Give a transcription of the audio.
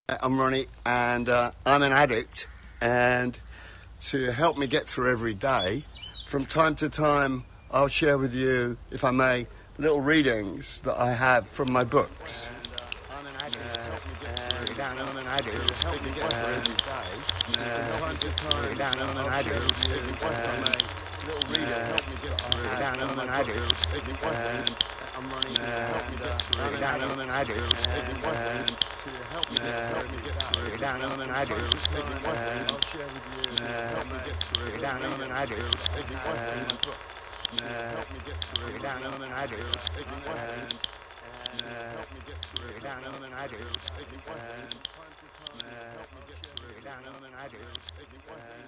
I'm Ronnie, and I'm an addict. And to help me get through every day, from time to time, I'll share with you, if I may, little readings that I have from my books. I'm an addict. Help me get through. I'm an addict. Help me get through every day. From time to time, I'm an addict. If I may, little reading help me get through. I'm an addict. I'm running to help me get through. I'm an addict. To help me get through. I'm an addict. I'll share with you. Help me get through. I'm an addict. Help me get through. I'm an addict. Help me get through. I'm an addict. Help me get through. I'm an addict.